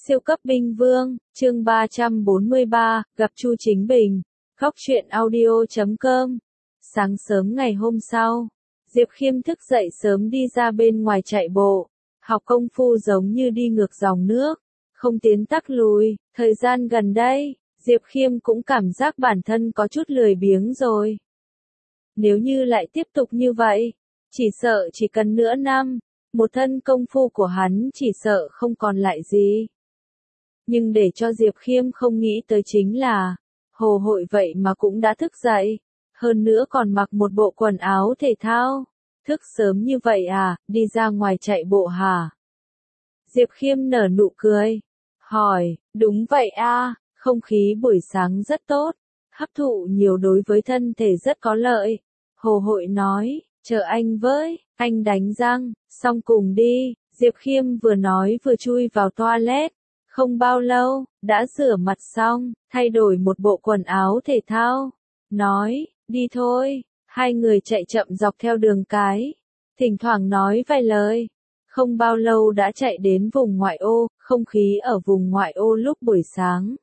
Siêu cấp binh vương, chương 343, gặp Chu Chính Bình. Góc truyện audio.com. Sáng sớm ngày hôm sau, Diệp Khiêm thức dậy sớm đi ra bên ngoài chạy bộ. Học công phu giống như đi ngược dòng nước, không tiến tắc lùi. Thời gian gần đây, Diệp Khiêm cũng cảm giác bản thân có chút lười biếng rồi. Nếu như lại tiếp tục như vậy, chỉ sợ chỉ cần nửa năm, một thân công phu của hắn chỉ sợ không còn lại gì. Nhưng để cho Diệp Khiêm không nghĩ tới chính là, Hồ Hội vậy mà cũng đã thức dậy, hơn nữa còn mặc một bộ quần áo thể thao. Thức sớm như vậy à, đi ra ngoài chạy bộ hả? Diệp Khiêm nở nụ cười, hỏi, đúng vậy a, không khí buổi sáng rất tốt, hấp thụ nhiều đối với thân thể rất có lợi. Hồ Hội nói, chờ anh với, anh đánh răng, xong cùng đi. Diệp Khiêm vừa nói vừa chui vào toilet. Không bao lâu, đã rửa mặt xong, thay đổi một bộ quần áo thể thao. Nói, đi thôi. Hai người chạy chậm dọc theo đường cái, thỉnh thoảng nói vài lời. Không bao lâu đã chạy đến vùng ngoại ô, không khí ở vùng ngoại ô lúc buổi sáng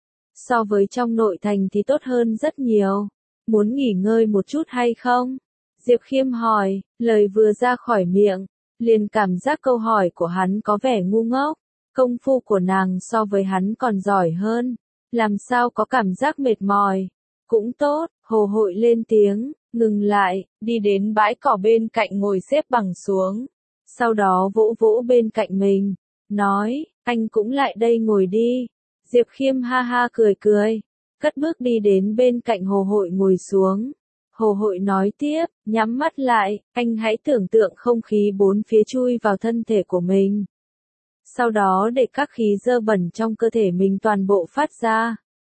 so với trong nội thành thì tốt hơn rất nhiều. Muốn nghỉ ngơi một chút hay không? Diệp Khiêm hỏi, lời vừa ra khỏi miệng, liền cảm giác câu hỏi của hắn có vẻ ngu ngốc. Công phu của nàng so với hắn còn giỏi hơn, làm sao có cảm giác mệt mỏi. Cũng tốt, Hồ Hội lên tiếng, ngừng lại, đi đến bãi cỏ bên cạnh ngồi xếp bằng xuống. Sau đó vỗ vỗ bên cạnh mình, nói, anh cũng lại đây ngồi đi. Diệp Khiêm ha ha cười cười, cất bước đi đến bên cạnh Hồ Hội ngồi xuống. Hồ Hội nói tiếp, nhắm mắt lại, anh hãy tưởng tượng không khí bốn phía chui vào thân thể của mình. Sau đó để các khí dơ bẩn trong cơ thể mình toàn bộ phát ra.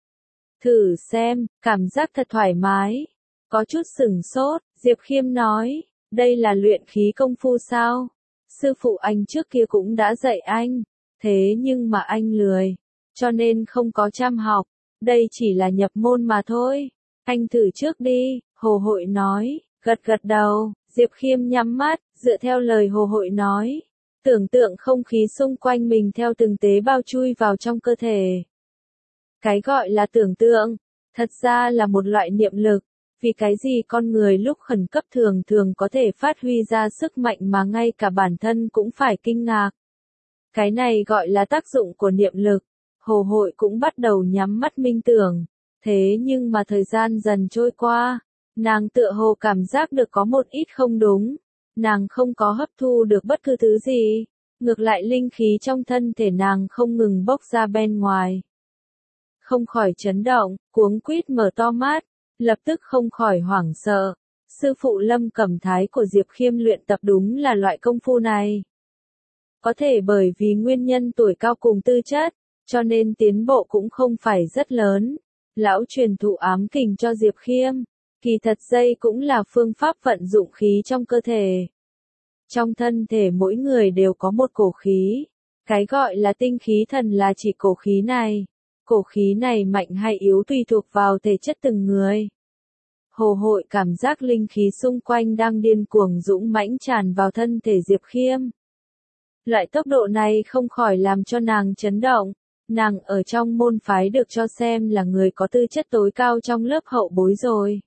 Thử xem, cảm giác thật thoải mái. Có chút sửng sốt, Diệp Khiêm nói, đây là luyện khí công phu sao? Sư phụ anh trước kia cũng đã dạy anh, thế nhưng mà anh lười, cho nên không có chăm học, đây chỉ là nhập môn mà thôi. Anh thử trước đi, Hồ Hội nói, gật gật đầu. Diệp Khiêm nhắm mắt, dựa theo lời Hồ Hội nói. Tưởng tượng không khí xung quanh mình theo từng tế bào chui vào trong cơ thể. Cái gọi là tưởng tượng, thật ra là một loại niệm lực, vì cái gì con người lúc khẩn cấp thường thường có thể phát huy ra sức mạnh mà ngay cả bản thân cũng phải kinh ngạc. Cái này gọi là tác dụng của niệm lực. Hồ Hội cũng bắt đầu nhắm mắt minh tưởng, thế nhưng mà thời gian dần trôi qua, nàng tựa hồ cảm giác được có một ít không đúng. Nàng không có hấp thu được bất cứ thứ gì, ngược lại linh khí trong thân thể nàng không ngừng bốc ra bên ngoài. Không khỏi chấn động, cuống quýt mở to mắt, lập tức không khỏi hoảng sợ. Sư phụ Lâm Cẩm Thái của Diệp Khiêm luyện tập đúng là loại công phu này. Có thể bởi vì nguyên nhân tuổi cao cùng tư chất, cho nên tiến bộ cũng không phải rất lớn. Lão truyền thụ ám kình cho Diệp Khiêm. Kỳ thật dây cũng là phương pháp vận dụng khí trong cơ thể. Trong thân thể mỗi người đều có một cổ khí. Cái gọi là tinh khí thần là chỉ cổ khí này. Cổ khí này mạnh hay yếu tùy thuộc vào thể chất từng người. Hồ Hội cảm giác linh khí xung quanh đang điên cuồng dũng mãnh tràn vào thân thể Diệp Khiêm. Loại tốc độ này không khỏi làm cho nàng chấn động. Nàng ở trong môn phái được cho xem là người có tư chất tối cao trong lớp hậu bối rồi.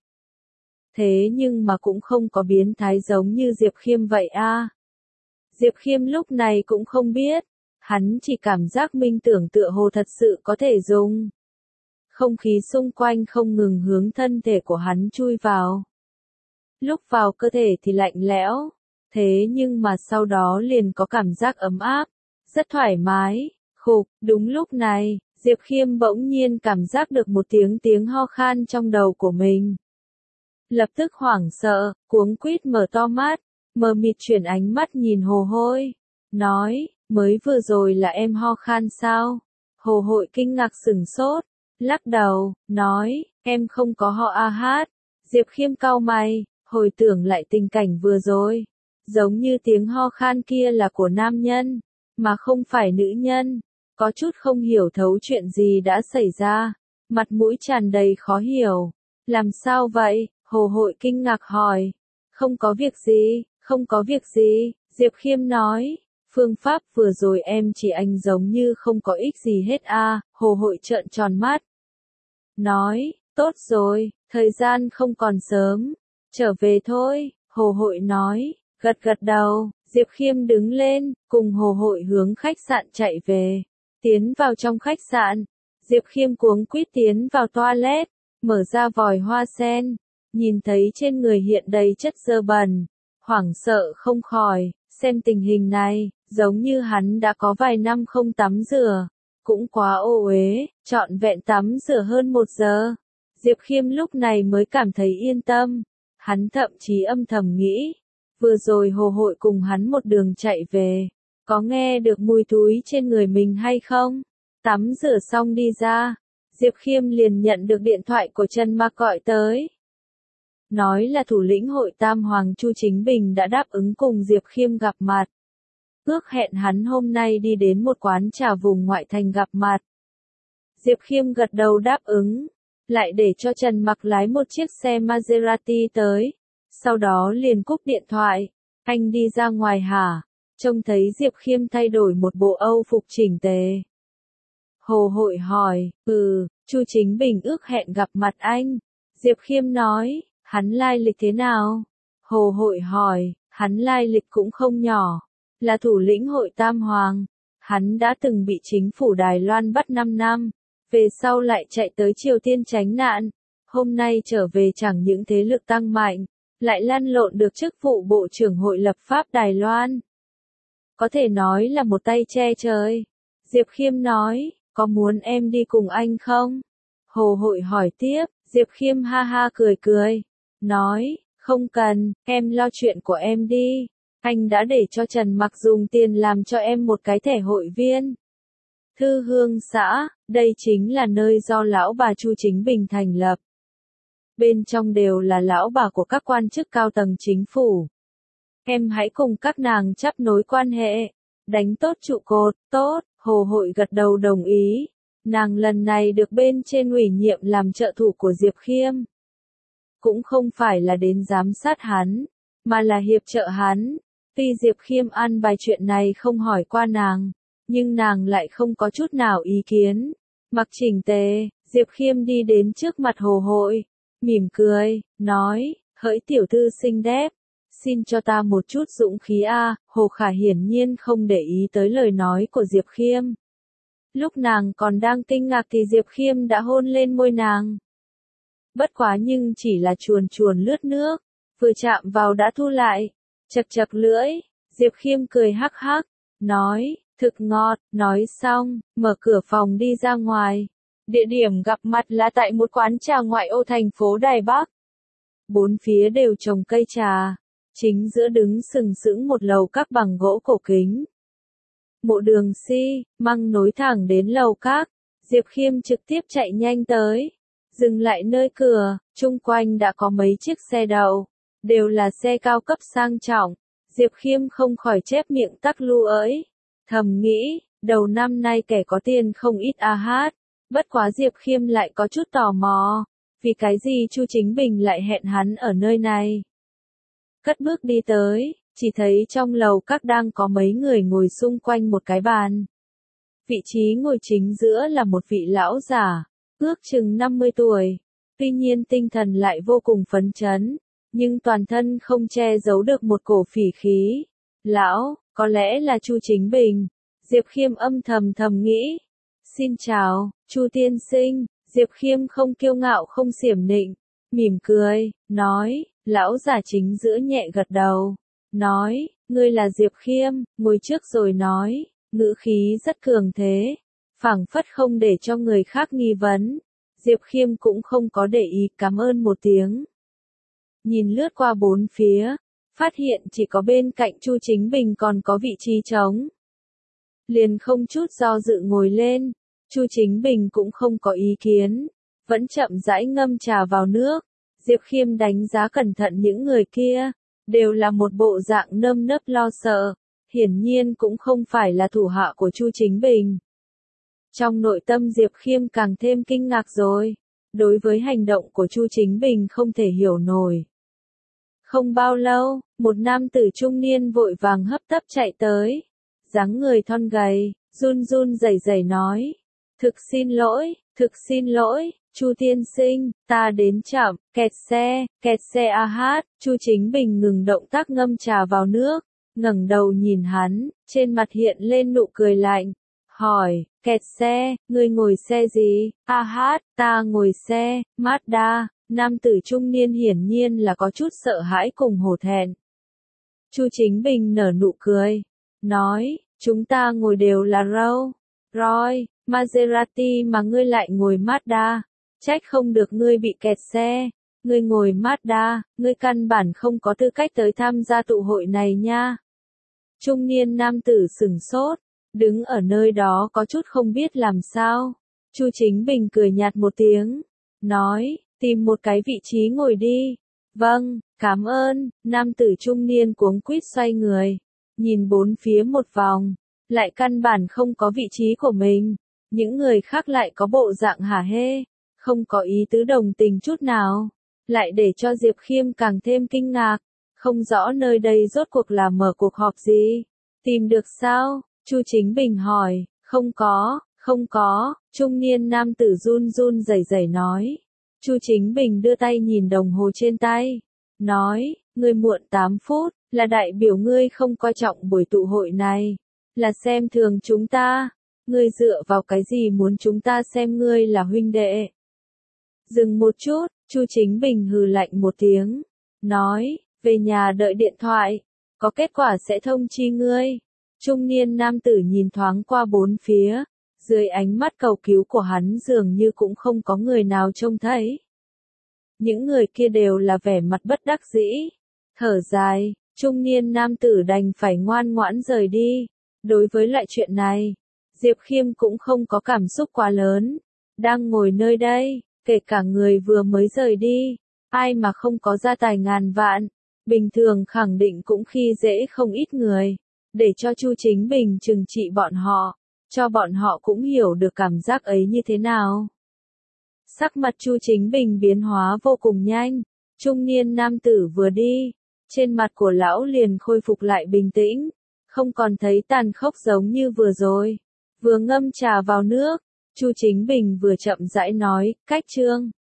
Thế nhưng mà cũng không có biến thái giống như Diệp Khiêm vậy a. Diệp Khiêm lúc này cũng không biết, hắn chỉ cảm giác minh tưởng tựa hồ thật sự có thể dùng. Không khí xung quanh không ngừng hướng thân thể của hắn chui vào. Lúc vào cơ thể thì lạnh lẽo, thế nhưng mà sau đó liền có cảm giác ấm áp, rất thoải mái. Khục, đúng lúc này, Diệp Khiêm bỗng nhiên cảm giác được một tiếng ho khan trong đầu của mình. Lập tức hoảng sợ, cuống quýt mở to mắt, mờ mịt chuyển ánh mắt nhìn Hồ Hội, nói, mới vừa rồi là em ho khan sao? Hồ Hội kinh ngạc sửng sốt, lắc đầu, nói, em không có ho a hát. Diệp Khiêm cau mày, hồi tưởng lại tình cảnh vừa rồi, giống như tiếng ho khan kia là của nam nhân, mà không phải nữ nhân. Có chút không hiểu thấu chuyện gì đã xảy ra, mặt mũi tràn đầy khó hiểu. Làm sao vậy? Hồ Hội kinh ngạc hỏi. Không có việc gì, không có việc gì, Diệp Khiêm nói. Phương pháp vừa rồi em chỉ anh giống như không có ích gì hết a. Hồ Hội trợn tròn mắt. Nói, tốt rồi, thời gian không còn sớm. Trở về thôi, Hồ Hội nói, gật gật đầu, Diệp Khiêm đứng lên, cùng Hồ Hội hướng khách sạn chạy về. Tiến vào trong khách sạn, Diệp Khiêm cuống quýt tiến vào toilet, mở ra vòi hoa sen, nhìn thấy trên người hiện đầy chất dơ bẩn, hoảng sợ không khỏi, xem tình hình này, giống như hắn đã có vài năm không tắm rửa, cũng quá ô uế, trọn vẹn tắm rửa hơn 1 giờ. Diệp Khiêm lúc này mới cảm thấy yên tâm, hắn thậm chí âm thầm nghĩ, vừa rồi Hồ Hội cùng hắn một đường chạy về, có nghe được mùi túi trên người mình hay không? Tắm rửa xong đi ra, Diệp Khiêm liền nhận được điện thoại của Trần Mạc gọi tới. Nói là thủ lĩnh hội Tam Hoàng Chu Chính Bình đã đáp ứng cùng Diệp Khiêm gặp mặt. Ước hẹn hắn hôm nay đi đến một quán trà vùng ngoại thành gặp mặt. Diệp Khiêm gật đầu đáp ứng, lại để cho Trần Mạc lái một chiếc xe Maserati tới. Sau đó liền cúp điện thoại, anh đi ra ngoài hả? Trông thấy Diệp Khiêm thay đổi một bộ Âu phục chỉnh tề. Hồ Hội hỏi, Chu Chính Bình ước hẹn gặp mặt anh. Diệp Khiêm nói, hắn lai lịch thế nào? Hồ Hội hỏi, hắn lai lịch cũng không nhỏ, là thủ lĩnh hội Tam Hoàng. Hắn đã từng bị chính phủ Đài Loan bắt 5 năm, về sau lại chạy tới Triều Tiên tránh nạn. Hôm nay trở về chẳng những thế lực tăng mạnh, lại lăn lộn được chức vụ Bộ trưởng Hội lập pháp Đài Loan. Có thể nói là một tay che trời. Diệp Khiêm nói, có muốn em đi cùng anh không? Hồ Hội hỏi tiếp, Diệp Khiêm ha ha cười cười, nói, không cần, em lo chuyện của em đi. Anh đã để cho Trần Mạc dùng tiền làm cho em một cái thẻ hội viên. Thư Hương xã, đây chính là nơi do lão bà Chu Chính Bình thành lập. Bên trong đều là lão bà của các quan chức cao tầng chính phủ. Em hãy cùng các nàng chắp nối quan hệ, đánh tốt trụ cột, tốt, Hồ Hội gật đầu đồng ý. Nàng lần này được bên trên ủy nhiệm làm trợ thủ của Diệp Khiêm. Cũng không phải là đến giám sát hắn, mà là hiệp trợ hắn. Tuy Diệp Khiêm an bài chuyện này không hỏi qua nàng, nhưng nàng lại không có chút nào ý kiến. Mặc chỉnh tề, Diệp Khiêm đi đến trước mặt Hồ Hội, mỉm cười, nói, hỡi tiểu thư xinh đẹp, xin cho ta một chút dũng khí a. Hồ Khả hiển nhiên không để ý tới lời nói của Diệp Khiêm. Lúc nàng còn đang kinh ngạc thì Diệp Khiêm đã hôn lên môi nàng. Bất quá nhưng chỉ là chuồn chuồn lướt nước, vừa chạm vào đã thu lại, chật chật lưỡi. Diệp Khiêm cười hắc hắc, nói, thực ngọt, nói xong, mở cửa phòng đi ra ngoài. Địa điểm gặp mặt là tại một quán trà ngoại ô thành phố Đài Bắc. Bốn phía đều trồng cây trà, chính giữa đứng sừng sững một lầu các bằng gỗ cổ kính. Mộ đường xi măng nối thẳng đến lầu các. Diệp Khiêm trực tiếp chạy nhanh tới, dừng lại nơi cửa, chung quanh đã có mấy chiếc xe đậu, đều là xe cao cấp sang trọng. Diệp Khiêm không khỏi chép miệng tắc lu ỡi, thầm nghĩ, đầu năm nay kẻ có tiền không ít a hát. Bất quá Diệp Khiêm lại có chút tò mò, vì cái gì Chu Chính Bình lại hẹn hắn ở nơi này. Cất bước đi tới, chỉ thấy trong lầu các đang có mấy người ngồi xung quanh một cái bàn. Vị trí ngồi chính giữa là một vị lão giả, ước chừng 50 tuổi, tuy nhiên tinh thần lại vô cùng phấn chấn, nhưng toàn thân không che giấu được một cổ phỉ khí. Lão, có lẽ là Chu Chính Bình. Diệp Khiêm âm thầm nghĩ. Xin chào, Chu tiên sinh. Diệp Khiêm không kiêu ngạo không xiểm nịnh, mỉm cười, nói, lão giả chính giữa nhẹ gật đầu, nói, ngươi là Diệp Khiêm, ngồi trước rồi nói, ngữ khí rất cường thế, phảng phất không để cho người khác nghi vấn. Diệp Khiêm cũng không có để ý, cảm ơn một tiếng. Nhìn lướt qua bốn phía, phát hiện chỉ có bên cạnh Chu Chính Bình còn có vị trí trống. Liền không chút do dự ngồi lên. Chu Chính Bình cũng không có ý kiến, vẫn chậm rãi ngâm trà vào nước. Diệp Khiêm đánh giá cẩn thận những người kia, đều là một bộ dạng nơm nớp lo sợ, hiển nhiên cũng không phải là thủ hạ của Chu Chính Bình. Trong nội tâm Diệp Khiêm càng thêm kinh ngạc rồi, đối với hành động của Chu Chính Bình không thể hiểu nổi. Không bao lâu, một nam tử trung niên vội vàng hấp tấp chạy tới. dáng người thon gầy, run run rẩy rẩy nói. Thực xin lỗi, Chu tiên sinh, ta đến chậm, kẹt xe a hát. Chu Chính Bình ngừng động tác ngâm trà vào nước, ngẩng đầu nhìn hắn, trên mặt hiện lên nụ cười lạnh, hỏi, kẹt xe, ngươi ngồi xe gì? A hát, ta ngồi xe, Mazda. Nam tử trung niên hiển nhiên là có chút sợ hãi cùng hổ thẹn. Chu Chính Bình nở nụ cười, nói, chúng ta ngồi đều là Royce, Maserati mà ngươi lại ngồi Mazda, trách không được ngươi bị kẹt xe, ngươi ngồi Mazda, ngươi căn bản không có tư cách tới tham gia tụ hội này nha. Trung niên nam tử sửng sốt, đứng ở nơi đó có chút không biết làm sao. Chu Chính Bình cười nhạt một tiếng, nói, tìm một cái vị trí ngồi đi. Vâng, cảm ơn. Nam tử trung niên cuống quýt xoay người, nhìn bốn phía một vòng, lại căn bản không có vị trí của mình. Những người khác lại có bộ dạng hả hê, không có ý tứ đồng tình chút nào, lại để cho Diệp Khiêm càng thêm kinh ngạc, không rõ nơi đây rốt cuộc là mở cuộc họp gì. Tìm được sao? Chu Chính Bình hỏi. Không có, trung niên nam tử run run rẩy rẩy nói. Chu Chính Bình đưa tay nhìn đồng hồ trên tay, nói, ngươi muộn 8 phút, là đại biểu ngươi không coi trọng buổi tụ hội này, là xem thường chúng ta, ngươi dựa vào cái gì muốn chúng ta xem ngươi là huynh đệ? Dừng một chút, Chu Chính Bình hừ lạnh một tiếng, nói, về nhà đợi điện thoại, có kết quả sẽ thông chi ngươi. Trung niên nam tử nhìn thoáng qua bốn phía, dưới ánh mắt cầu cứu của hắn dường như cũng không có người nào trông thấy. Những người kia đều là vẻ mặt bất đắc dĩ, thở dài, trung niên nam tử đành phải ngoan ngoãn rời đi. Đối với lại chuyện này, Diệp Khiêm cũng không có cảm xúc quá lớn, đang ngồi nơi đây, kể cả người vừa mới rời đi, ai mà không có gia tài ngàn vạn, bình thường khẳng định cũng khi dễ không ít người, để cho Chu Chính Bình trừng trị bọn họ, cho bọn họ cũng hiểu được cảm giác ấy như thế nào. Sắc mặt Chu Chính Bình biến hóa vô cùng nhanh, trung niên nam tử vừa đi, trên mặt của lão liền khôi phục lại bình tĩnh, không còn thấy tàn khốc giống như vừa rồi. Vừa ngâm trà vào nước, Chu Chính Bình vừa chậm rãi nói, cách chương.